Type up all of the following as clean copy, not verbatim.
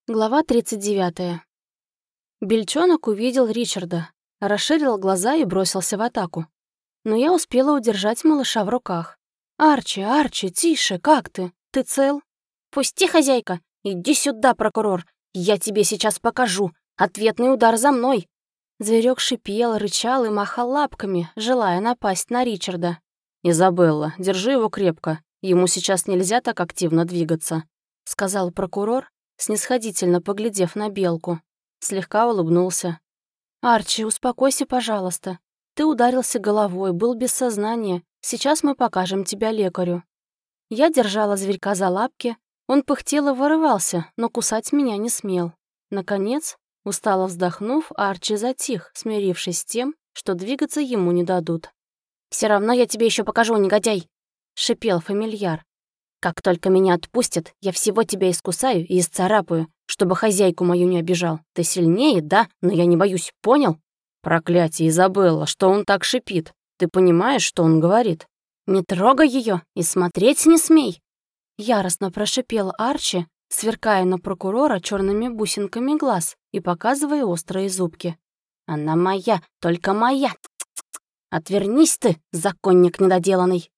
Глава 39. Бельчонок увидел Ричарда, расширил глаза и бросился в атаку. Но я успела удержать малыша в руках. «Арчи, Арчи, тише, как ты? Ты цел?» «Пусти, хозяйка! Иди сюда, прокурор! Я тебе сейчас покажу! Ответный удар за мной!» Зверек шипел, рычал и махал лапками, желая напасть на Ричарда. «Изабелла, держи его крепко. Ему сейчас нельзя так активно двигаться», — сказал прокурор, снисходительно поглядев на белку. Слегка улыбнулся. «Арчи, успокойся, пожалуйста. Ты ударился головой, был без сознания. Сейчас мы покажем тебя лекарю». Я держала зверька за лапки. Он пыхтел и вырывался, но кусать меня не смел. Наконец, устало вздохнув, Арчи затих, смирившись с тем, что двигаться ему не дадут. «Все равно я тебе еще покажу, негодяй!» — шипел фамильяр. «Как только меня отпустят, я всего тебя искусаю и исцарапаю, чтобы хозяйку мою не обижал. Ты сильнее, да, но я не боюсь, понял?» «Проклятие, Изабелла, что он так шипит? Ты понимаешь, что он говорит?» «Не трогай ее и смотреть не смей!» Яростно прошипел Арчи, сверкая на прокурора черными бусинками глаз и показывая острые зубки. «Она моя, только моя! Отвернись ты, законник недоделанный!»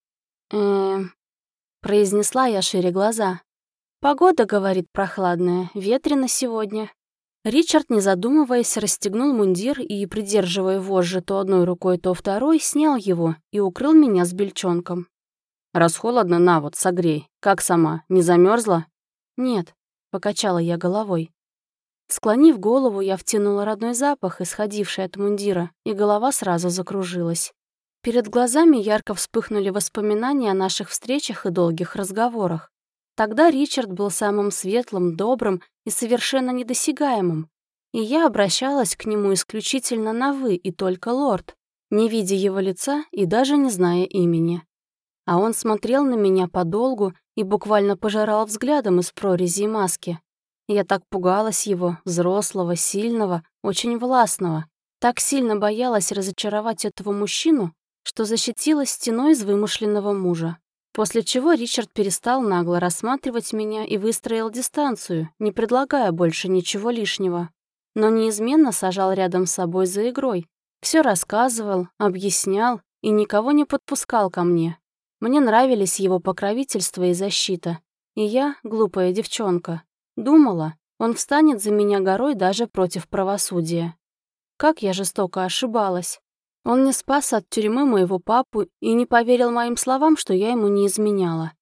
Произнесла я шире глаза. «Погода, — говорит, — прохладная, ветрено сегодня». Ричард, не задумываясь, расстегнул мундир и, придерживая вожжи то одной рукой, то второй, снял его и укрыл меня с бельчонком. «Раз холодно, на вот, согрей. Как сама, не замерзла? «Нет», — покачала я головой. Склонив голову, я втянула родной запах, исходивший от мундира, и голова сразу закружилась. Перед глазами ярко вспыхнули воспоминания о наших встречах и долгих разговорах. Тогда Ричард был самым светлым, добрым и совершенно недосягаемым, и я обращалась к нему исключительно на «вы» и только «лорд», не видя его лица и даже не зная имени. А он смотрел на меня подолгу и буквально пожирал взглядом из прорези маски. Я так пугалась его, взрослого, сильного, очень властного, так сильно боялась разочаровать этого мужчину, что защитилась стеной из вымышленного мужа. После чего Ричард перестал нагло рассматривать меня и выстроил дистанцию, не предлагая больше ничего лишнего. Но неизменно сажал рядом с собой за игрой. Все рассказывал, объяснял и никого не подпускал ко мне. Мне нравились его покровительство и защита. И я, глупая девчонка, думала, он встанет за меня горой даже против правосудия. Как я жестоко ошибалась. Он не спас от тюрьмы моего папу и не поверил моим словам, что я ему не изменяла.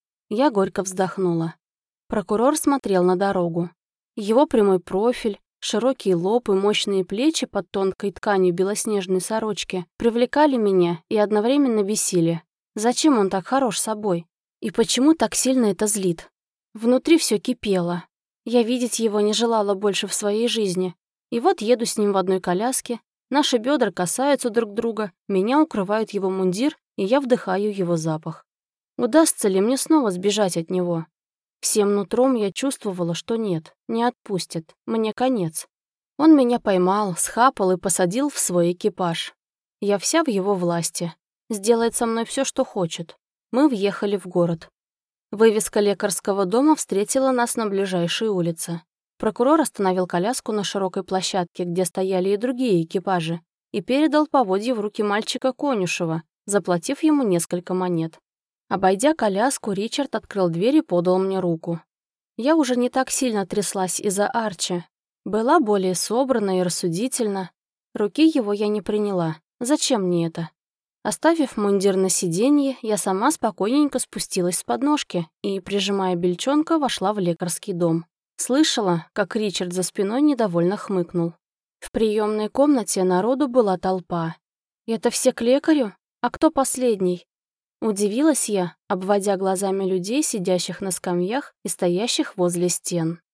Я горько вздохнула. Прокурор смотрел на дорогу. Его прямой профиль, широкий лоб и мощные плечи под тонкой тканью белоснежной сорочки привлекали меня и одновременно бесили. Зачем он так хорош собой? И почему так сильно это злит? Внутри все кипело. Я видеть его не желала больше в своей жизни. И вот еду с ним в одной коляске. Наши бедра касаются друг друга, меня укрывает его мундир, и я вдыхаю его запах. Удастся ли мне снова сбежать от него? Всем нутром я чувствовала, что нет, не отпустит, мне конец. Он меня поймал, схапал и посадил в свой экипаж. Я вся в его власти. Сделает со мной все, что хочет. Мы въехали в город. Вывеска лекарского дома встретила нас на ближайшей улице. Прокурор остановил коляску на широкой площадке, где стояли и другие экипажи, и передал поводья в руки мальчика Конюшева, заплатив ему несколько монет. Обойдя коляску, Ричард открыл дверь и подал мне руку. Я уже не так сильно тряслась из-за Арчи. Была более собрана и рассудительна. Руки его я не приняла. Зачем мне это? Оставив мундир на сиденье, я сама спокойненько спустилась с подножки и, прижимая бельчонка, вошла в лекарский дом. Слышала, как Ричард за спиной недовольно хмыкнул. В приемной комнате народу была толпа. «Это все к лекарю? А кто последний?» Удивилась я, обводя глазами людей, сидящих на скамьях и стоящих возле стен.